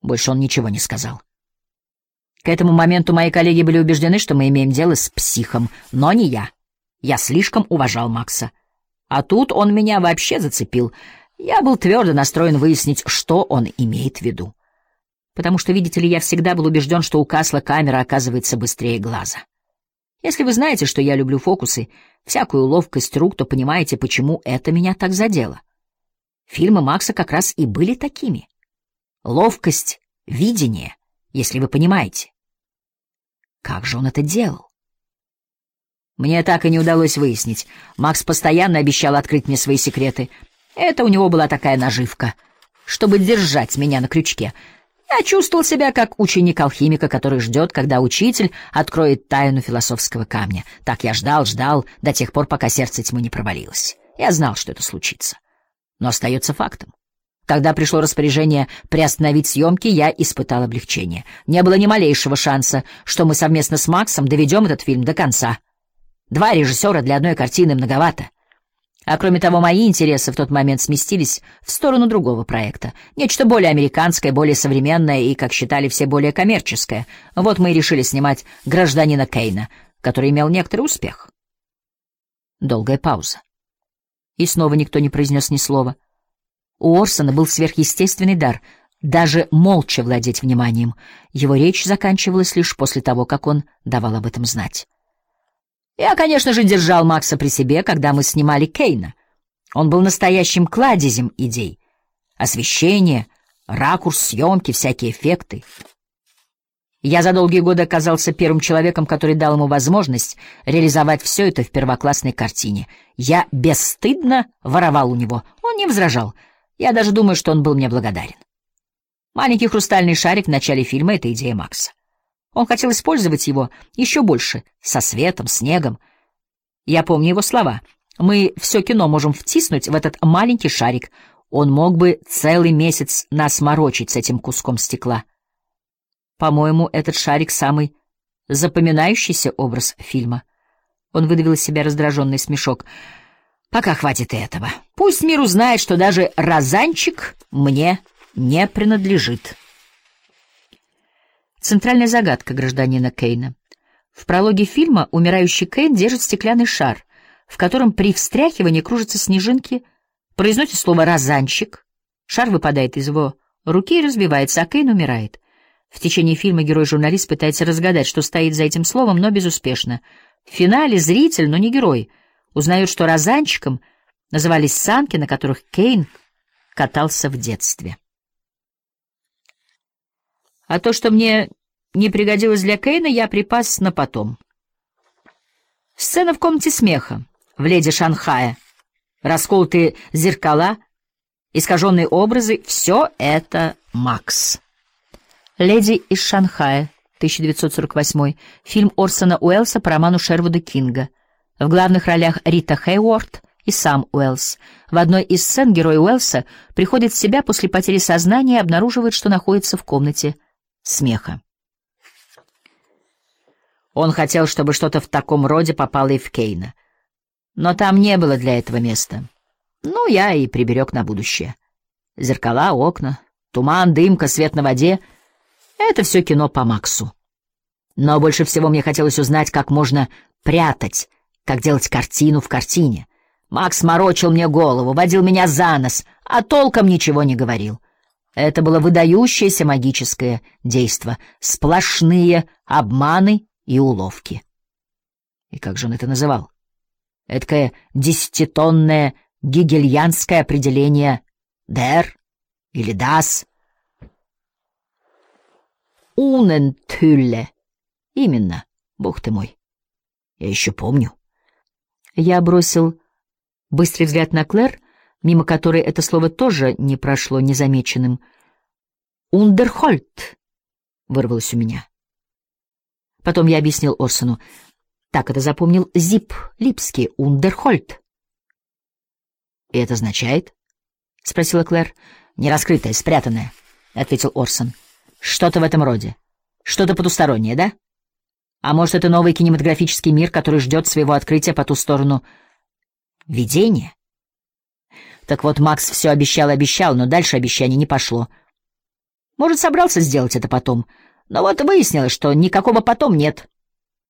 Больше он ничего не сказал. К этому моменту мои коллеги были убеждены, что мы имеем дело с психом, но не я. Я слишком уважал Макса. А тут он меня вообще зацепил. Я был твердо настроен выяснить, что он имеет в виду. Потому что, видите ли, я всегда был убежден, что у Касла камера оказывается быстрее глаза. Если вы знаете, что я люблю фокусы, всякую ловкость рук, то понимаете, почему это меня так задело. Фильмы Макса как раз и были такими. Ловкость видения, если вы понимаете. Как же он это делал? Мне так и не удалось выяснить. Макс постоянно обещал открыть мне свои секреты. Это у него была такая наживка, чтобы держать меня на крючке. Я чувствовал себя как ученик-алхимика, который ждет, когда учитель откроет тайну философского камня. Так я ждал до тех пор, пока сердце тьмы не провалилось. Я знал, что это случится. Но остается фактом. Когда пришло распоряжение приостановить съемки, я испытал облегчение. Не было ни малейшего шанса, что мы совместно с Максом доведем этот фильм до конца. 2 режиссера для одной картины многовато. А кроме того, мои интересы в тот момент сместились в сторону другого проекта. Нечто более американское, более современное и, как считали все, более коммерческое. Вот мы и решили снимать «Гражданина Кейна», который имел некоторый успех. Долгая пауза. И снова никто не произнес ни слова. У Орсона был сверхъестественный дар даже молча владеть вниманием. Его речь заканчивалась лишь после того, как он давал об этом знать. Я, конечно же, держал Макса при себе, когда мы снимали Кейна. Он был настоящим кладезем идей. Освещение, ракурс съемки, всякие эффекты. Я за долгие годы оказался первым человеком, который дал ему возможность реализовать все это в первоклассной картине. Я бесстыдно воровал у него. Он не возражал. Я даже думаю, что он был мне благодарен. Маленький хрустальный шарик в начале фильма — это идея Макса. Он хотел использовать его еще больше, со светом, снегом. Я помню его слова. Мы все кино можем втиснуть в этот маленький шарик. Он мог бы целый месяц нас морочить с этим куском стекла. По-моему, этот шарик — самый запоминающийся образ фильма. Он выдавил из себя раздраженный смешок. Пока хватит и этого. Пусть мир узнает, что даже розанчик мне не принадлежит. Центральная загадка гражданина Кейна. В прологе фильма умирающий Кейн держит стеклянный шар, в котором при встряхивании кружатся снежинки, произносит слово «розанчик», шар выпадает из его руки и разбивается, а Кейн умирает. В течение фильма герой-журналист пытается разгадать, что стоит за этим словом, но безуспешно. В финале зритель, но не герой, узнает, что розанчиком назывались санки, на которых Кейн катался в детстве. А то, что мне не пригодилось для Кейна, я припас на потом. Сцена в комнате смеха в «Леди Шанхая», расколотые зеркала, искаженные образы — все это Макс. «Леди из Шанхая», 1948, фильм Орсона Уэллса по роману Шервуда Кинга. В главных ролях Рита Хейворт и сам Уэллс. В одной из сцен герой Уэллса приходит в себя после потери сознания и обнаруживает, что находится в комнате смеха. Он хотел, чтобы что-то в таком роде попало и в Кейна. Но там не было для этого места. Ну, я и приберег на будущее. Зеркала, окна, туман, дымка, свет на воде — это все кино по Максу. Но больше всего мне хотелось узнать, как можно прятать, как делать картину в картине. Макс морочил мне голову, водил меня за нос, а толком ничего не говорил. Это было выдающееся магическое действо, сплошные обманы и уловки. И как же он это называл? Эдакое 10-тонное гегельянское определение «der» или «das». «Unenthülle». Именно, бог ты мой. Я еще помню. Я бросил быстрый взгляд на Клэр, мимо которой это слово тоже не прошло незамеченным. «Ундерхольд» вырвалось у меня. Потом я объяснил Орсону. Так это запомнил Зип Липский, «Ундерхольд». «И это означает?» — спросила Клэр. «Нераскрытое, спрятанное», — ответил Орсон. «Что-то в этом роде. Что-то потустороннее, да? А может, это новый кинематографический мир, который ждет своего открытия по ту сторону видения?» Так вот, Макс все обещал и обещал, но дальше обещание не пошло. Может, собрался сделать это потом, но вот выяснилось, что никакого потом нет.